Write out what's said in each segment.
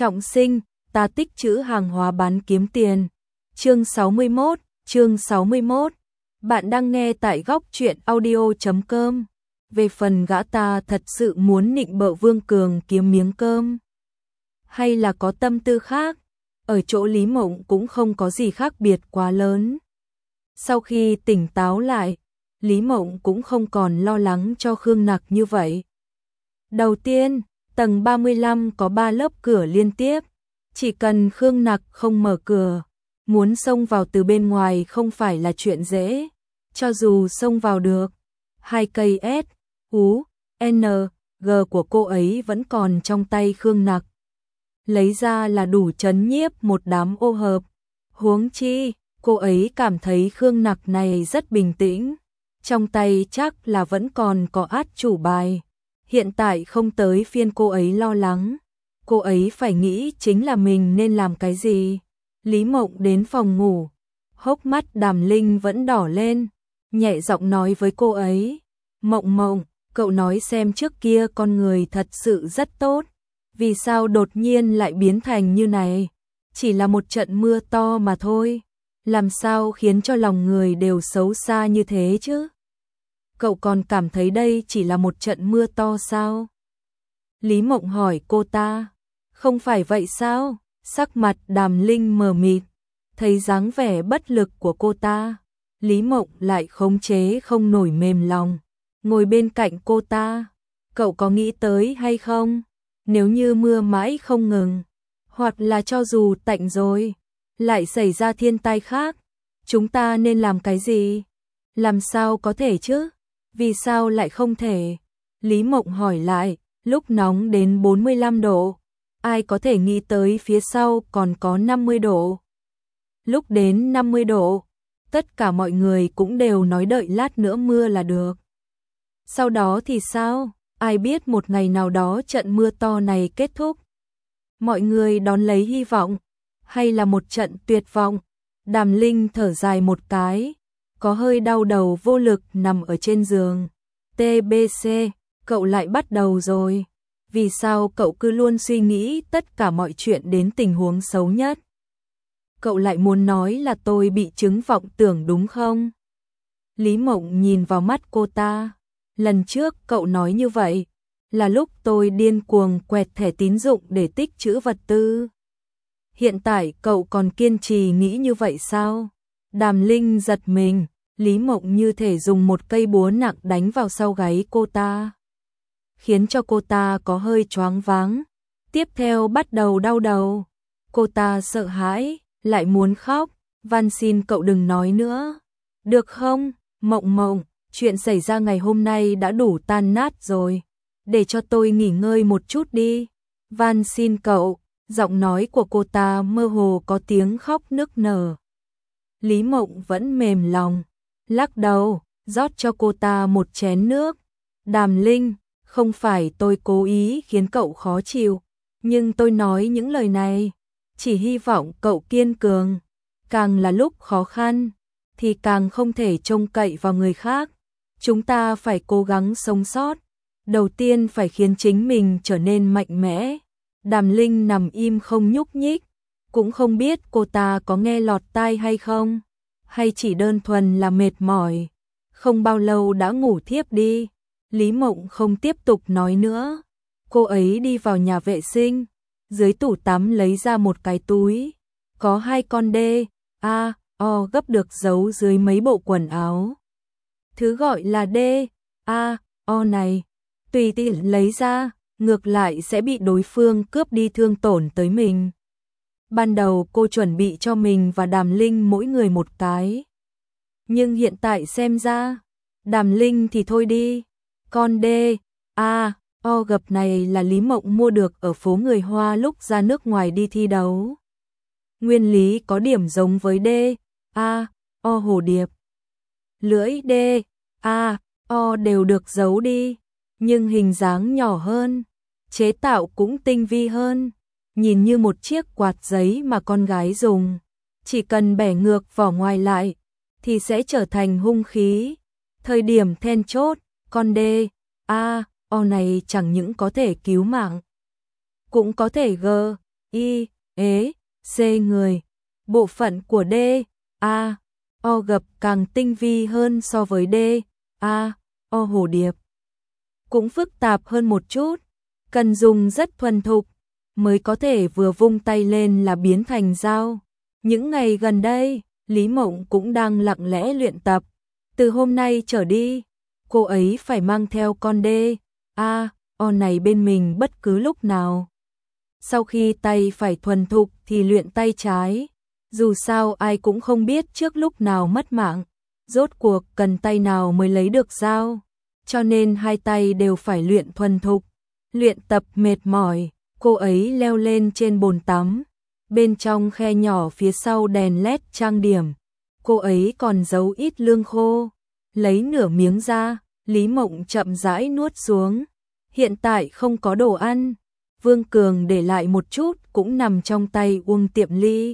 Trọng sinh, ta tích trữ hàng hóa bán kiếm tiền. Chương 61. Bạn đang nghe tại góc truyện audio.com. Về phần gã ta thật sự muốn nịnh bợ Vương Cường kiếm miếng cơm, hay là có tâm tư khác, ở chỗ Lý Mộng cũng không có gì khác biệt quá lớn. Sau khi tỉnh táo lại, Lý Mộng cũng không còn lo lắng cho Khương Nặc như vậy. Đầu tiên, tầng 35 có 3 lớp cửa liên tiếp, chỉ cần Khương Nặc không mở cửa, muốn xông vào từ bên ngoài không phải là chuyện dễ. Cho dù xông vào được, 2 cây S, U, N, G của cô ấy vẫn còn trong tay Khương Nặc. Lấy ra là đủ trấn nhiếp một đám ô hợp. Huống chi, cô ấy cảm thấy Khương Nặc này rất bình tĩnh, trong tay chắc là vẫn còn có át chủ bài. Hiện tại không tới phiên cô ấy lo lắng, cô ấy phải nghĩ chính là mình nên làm cái gì. Lý Mộng đến phòng ngủ, hốc mắt Đàm Linh vẫn đỏ lên, nhẹ giọng nói với cô ấy, Mộng Mộng, cậu nói xem trước kia con người thật sự rất tốt, vì sao đột nhiên lại biến thành như này? Chỉ là một trận mưa to mà thôi, làm sao khiến cho lòng người đều xấu xa như thế chứ? Cậu còn cảm thấy đây chỉ là một trận mưa to sao? Lý Mộng hỏi cô ta. Không phải vậy sao? Sắc mặt Đàm Linh mờ mịt, thấy dáng vẻ bất lực của cô ta, Lý Mộng lại khống chế không nổi mềm lòng, ngồi bên cạnh cô ta. Cậu có nghĩ tới hay không? Nếu như mưa mãi không ngừng, hoặc là cho dù tạnh rồi, lại xảy ra thiên tai khác, chúng ta nên làm cái gì? Làm sao có thể chứ? Vì sao lại không thể? Lý Mộng hỏi lại, lúc nóng đến 45 độ, ai có thể nghĩ tới phía sau còn có 50 độ? Lúc đến 50 độ, tất cả mọi người cũng đều nói đợi lát nữa mưa là được. Sau đó thì sao? Ai biết một ngày nào đó trận mưa to này kết thúc, mọi người đón lấy hy vọng, hay là một trận tuyệt vọng? Đàm Linh thở dài một cái, có hơi đau đầu vô lực nằm ở trên giường. TBC, cậu lại bắt đầu rồi. Vì sao cậu cứ luôn suy nghĩ tất cả mọi chuyện đến tình huống xấu nhất? Cậu lại muốn nói là tôi bị chứng vọng tưởng đúng không? Lý Mộng nhìn vào mắt cô ta. Lần trước cậu nói như vậy là lúc tôi điên cuồng quẹt thẻ tín dụng để tích trữ vật tư. Hiện tại cậu còn kiên trì nghĩ như vậy sao? Đàm Linh giật mình, Lý Mộng như thể dùng một cây búa nặng đánh vào sau gáy cô ta, khiến cho cô ta có hơi choáng váng, tiếp theo bắt đầu đau đầu. Cô ta sợ hãi, lại muốn khóc, van xin cậu đừng nói nữa. Được không, Mộng Mộng, chuyện xảy ra ngày hôm nay đã đủ tan nát rồi, để cho tôi nghỉ ngơi một chút đi. Van xin cậu, giọng nói của cô ta mơ hồ có tiếng khóc nức nở. Lý Mộng vẫn mềm lòng, lắc đầu, rót cho cô ta một chén nước. Đàm Linh, không phải tôi cố ý khiến cậu khó chịu, nhưng tôi nói những lời này chỉ hy vọng cậu kiên cường. Càng là lúc khó khăn thì càng không thể trông cậy vào người khác. Chúng ta phải cố gắng sống sót. Đầu tiên phải khiến chính mình trở nên mạnh mẽ. Đàm Linh nằm im không nhúc nhích, cũng không biết cô ta có nghe lọt tai hay không, hay chỉ đơn thuần là mệt mỏi. Không bao lâu đã ngủ thiếp đi. Lý Mộng không tiếp tục nói nữa. Cô ấy đi vào nhà vệ sinh, dưới tủ tắm lấy ra một cái túi, có 2 con D, A, O gấp được giấu dưới mấy bộ quần áo. Thứ gọi là D, A, O này, tùy tiện lấy ra, ngược lại sẽ bị đối phương cướp đi thương tổn tới mình. Ban đầu cô chuẩn bị cho mình và Đàm Linh mỗi người một cái, nhưng hiện tại xem ra, Đàm Linh thì thôi đi. Con D, A, O gập này là Lý Mộng mua được ở phố người Hoa lúc ra nước ngoài đi thi đấu. Nguyên lý có điểm giống với D, A, O hồ điệp. Lưỡi D, A, O đều được giấu đi, nhưng hình dáng nhỏ hơn, chế tạo cũng tinh vi hơn, nhìn như một chiếc quạt giấy mà con gái dùng. Chỉ cần bẻ ngược vỏ ngoài lại thì sẽ trở thành hung khí. Thời điểm then chốt, con D, A, O này chẳng những có thể cứu mạng, cũng có thể I, ế, C người. Bộ phận của D, A, O gập càng tinh vi hơn so với D, A, O hồ điệp. Cũng phức tạp hơn một chút, cần dùng rất thuần thục, mới có thể vừa vung tay lên là biến thành dao. Những ngày gần đây, Lý Mộng cũng đang lặng lẽ luyện tập. Từ hôm nay trở đi, cô ấy phải mang theo con D, A, O này bên mình bất cứ lúc nào. Sau khi tay phải thuần thục thì luyện tay trái. Dù sao ai cũng không biết trước lúc nào mất mạng, rốt cuộc cần tay nào mới lấy được dao. Cho nên hai tay đều phải luyện thuần thục. Luyện tập mệt mỏi, cô ấy leo lên trên bồn tắm. Bên trong khe nhỏ phía sau đèn led trang điểm, cô ấy còn giấu ít lương khô. Lấy nửa miếng ra, Lý Mộng chậm rãi nuốt xuống. Hiện tại không có đồ ăn, Vương Cường để lại một chút cũng nằm trong tay Uông Tiệm Ly.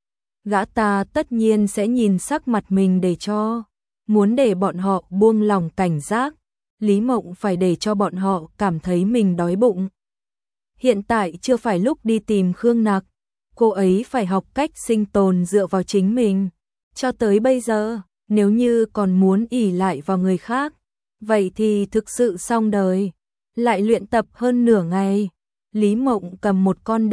Gã ta tất nhiên sẽ nhìn sắc mặt mình để cho. Muốn để bọn họ buông lòng cảnh giác, Lý Mộng phải để cho bọn họ cảm thấy mình đói bụng. Hiện tại chưa phải lúc đi tìm Khương Nặc, cô ấy phải học cách sinh tồn dựa vào chính mình. Cho tới bây giờ, nếu như còn muốn ỷ lại vào người khác, vậy thì thực sự xong đời. Lại luyện tập hơn nửa ngày, Lý Mộng cầm một con D,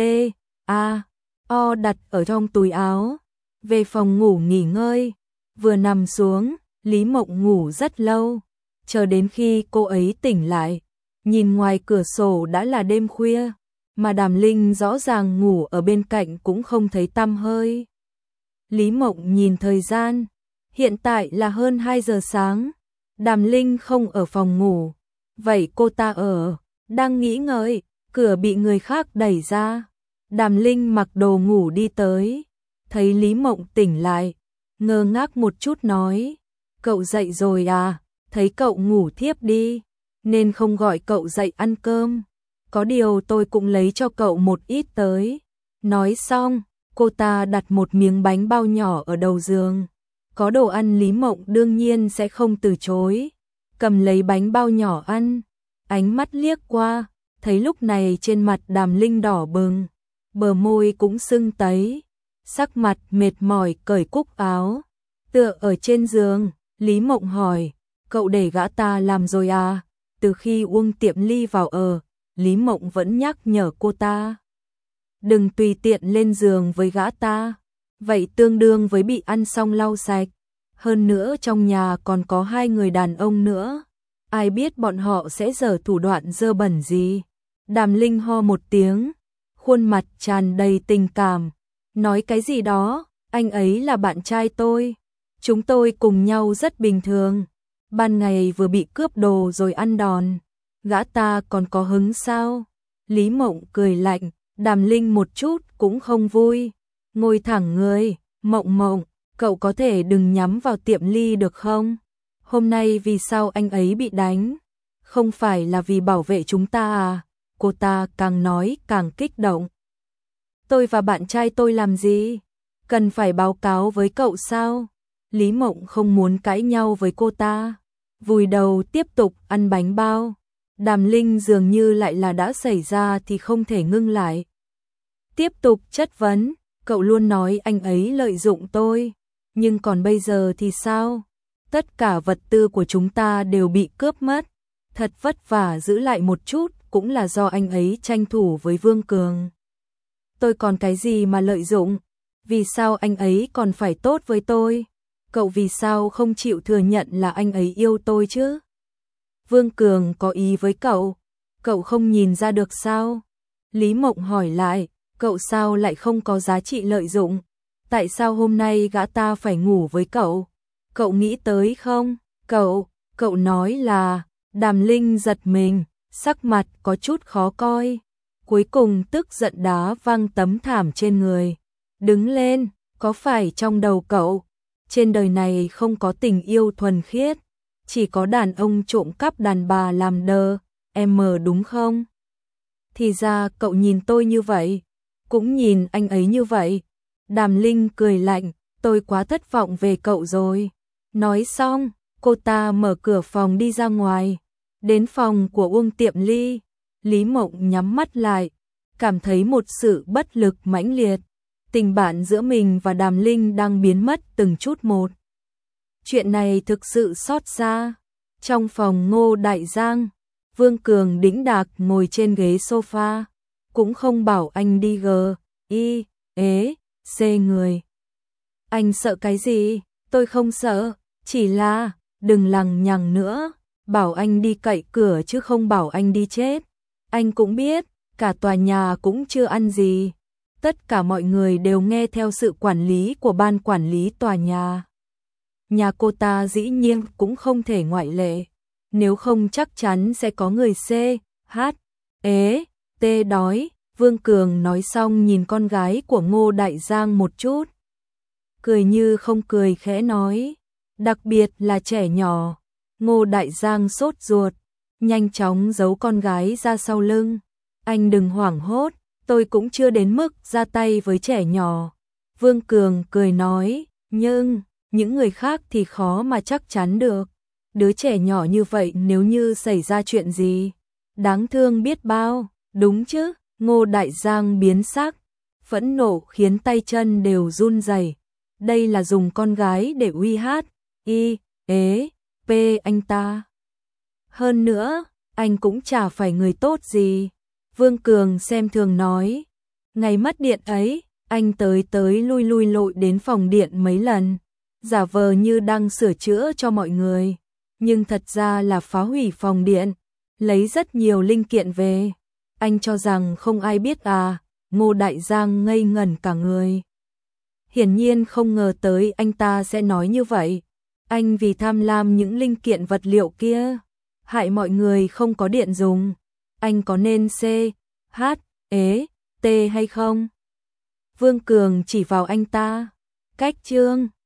A, O đặt ở trong túi áo, về phòng ngủ nghỉ ngơi. Vừa nằm xuống, Lý Mộng ngủ rất lâu, chờ đến khi cô ấy tỉnh lại, nhìn ngoài cửa sổ đã là đêm khuya, mà Đàm Linh rõ ràng ngủ ở bên cạnh cũng không thấy tăm hơi. Lý Mộng nhìn thời gian, hiện tại là hơn 2 giờ sáng, Đàm Linh không ở phòng ngủ, vậy cô ta ở, đang nghĩ ngợi, cửa bị người khác đẩy ra. Đàm Linh mặc đồ ngủ đi tới, thấy Lý Mộng tỉnh lại, ngơ ngác một chút nói, cậu dậy rồi à, thấy cậu ngủ thiếp đi, nên không gọi cậu dậy ăn cơm, có điều tôi cũng lấy cho cậu một ít tới. Nói xong, cô ta đặt một miếng bánh bao nhỏ ở đầu giường, có đồ ăn Lý Mộng đương nhiên sẽ không từ chối, cầm lấy bánh bao nhỏ ăn, ánh mắt liếc qua, thấy lúc này trên mặt Đàm Linh đỏ bừng, bờ môi cũng sưng tấy, sắc mặt mệt mỏi cởi cúc áo, tựa ở trên giường. Lý Mộng hỏi, cậu để gã ta làm rồi à? Từ khi Uông Tiệm Ly vào ở, Lý Mộng vẫn nhắc nhở cô ta, đừng tùy tiện lên giường với gã ta, vậy tương đương với bị ăn xong lau sạch. Hơn nữa trong nhà còn có 2 người đàn ông nữa, ai biết bọn họ sẽ giở thủ đoạn dơ bẩn gì. Đàm Linh ho một tiếng, khuôn mặt tràn đầy tình cảm, nói cái gì đó, anh ấy là bạn trai tôi, chúng tôi cùng nhau rất bình thường, ban ngày vừa bị cướp đồ rồi ăn đòn, gã ta còn có hứng sao? Lý Mộng cười lạnh, Đàm Linh một chút cũng không vui, ngồi thẳng người, Mộng Mộng, cậu có thể đừng nhắm vào Tiệm Ly được không? Hôm nay vì sao anh ấy bị đánh? Không phải là vì bảo vệ chúng ta à? Cô ta càng nói càng kích động. Tôi và bạn trai tôi làm gì? Cần phải báo cáo với cậu sao? Lý Mộng không muốn cãi nhau với cô ta, vùi đầu tiếp tục ăn bánh bao. Đàm Linh dường như lại là đã xảy ra thì không thể ngưng lại. Tiếp tục chất vấn, cậu luôn nói anh ấy lợi dụng tôi, nhưng còn bây giờ thì sao? Tất cả vật tư của chúng ta đều bị cướp mất, thật vất vả giữ lại một chút cũng là do anh ấy tranh thủ với Vương Cường. Tôi còn cái gì mà lợi dụng? Vì sao anh ấy còn phải tốt với tôi? Cậu vì sao không chịu thừa nhận là anh ấy yêu tôi chứ? Vương Cường có ý với cậu không nhìn ra được sao? Lý Mộng hỏi lại, cậu sao lại không có giá trị lợi dụng? Tại sao hôm nay gã ta phải ngủ với cậu? Cậu nghĩ tới không? Cậu nói là, Đàm Linh giật mình, sắc mặt có chút khó coi. Cuối cùng tức giận đá văng tấm thảm trên người. Đứng lên, có phải trong đầu cậu, trên đời này không có tình yêu thuần khiết, chỉ có đàn ông trộm cắp đàn bà làm đơ, em mờ đúng không? Thì ra cậu nhìn tôi như vậy, cũng nhìn anh ấy như vậy. Đàm Linh cười lạnh, tôi quá thất vọng về cậu rồi. Nói xong, cô ta mở cửa phòng đi ra ngoài, đến phòng của Uông Tiệm Ly. Lý Mộng nhắm mắt lại, cảm thấy một sự bất lực mãnh liệt. Tình bạn giữa mình và Đàm Linh đang biến mất từng chút một. Chuyện này thực sự xót xa. Trong phòng Ngô Đại Giang, Vương Cường đĩnh đạc ngồi trên ghế sofa, cũng không bảo anh đi C người. Anh sợ cái gì? Tôi không sợ, chỉ là đừng lằng nhằng nữa, bảo anh đi cậy cửa chứ không bảo anh đi chết. Anh cũng biết, cả tòa nhà cũng chưa ăn gì. Tất cả mọi người đều nghe theo sự quản lý của ban quản lý tòa nhà. Nhà cô ta dĩ nhiên cũng không thể ngoại lệ. Nếu không chắc chắn sẽ có người T đói. Vương Cường nói xong nhìn con gái của Ngô Đại Giang một chút. Cười như không cười khẽ nói. Đặc biệt là trẻ nhỏ. Ngô Đại Giang sốt ruột, nhanh chóng giấu con gái ra sau lưng. Anh đừng hoảng hốt, tôi cũng chưa đến mức ra tay với trẻ nhỏ. Vương Cường cười nói, nhưng những người khác thì khó mà chắc chắn được. Đứa trẻ nhỏ như vậy nếu như xảy ra chuyện gì, đáng thương biết bao, đúng chứ? Ngô Đại Giang biến sắc, phẫn nộ khiến tay chân đều run rẩy. Đây là dùng con gái để uy hiếp anh ta. Hơn nữa, anh cũng chả phải người tốt gì. Vương Cường xem thường nói, ngày mất điện ấy, anh tới lui lội đến phòng điện mấy lần, giả vờ như đang sửa chữa cho mọi người, nhưng thật ra là phá hủy phòng điện, lấy rất nhiều linh kiện về. Anh cho rằng không ai biết à? Ngô Đại Giang ngây ngẩn cả người. Hiển nhiên không ngờ tới anh ta sẽ nói như vậy. Anh vì tham lam những linh kiện vật liệu kia, hại mọi người không có điện dùng. Anh có nên T hay không? Vương Cường chỉ vào anh ta. Cách chương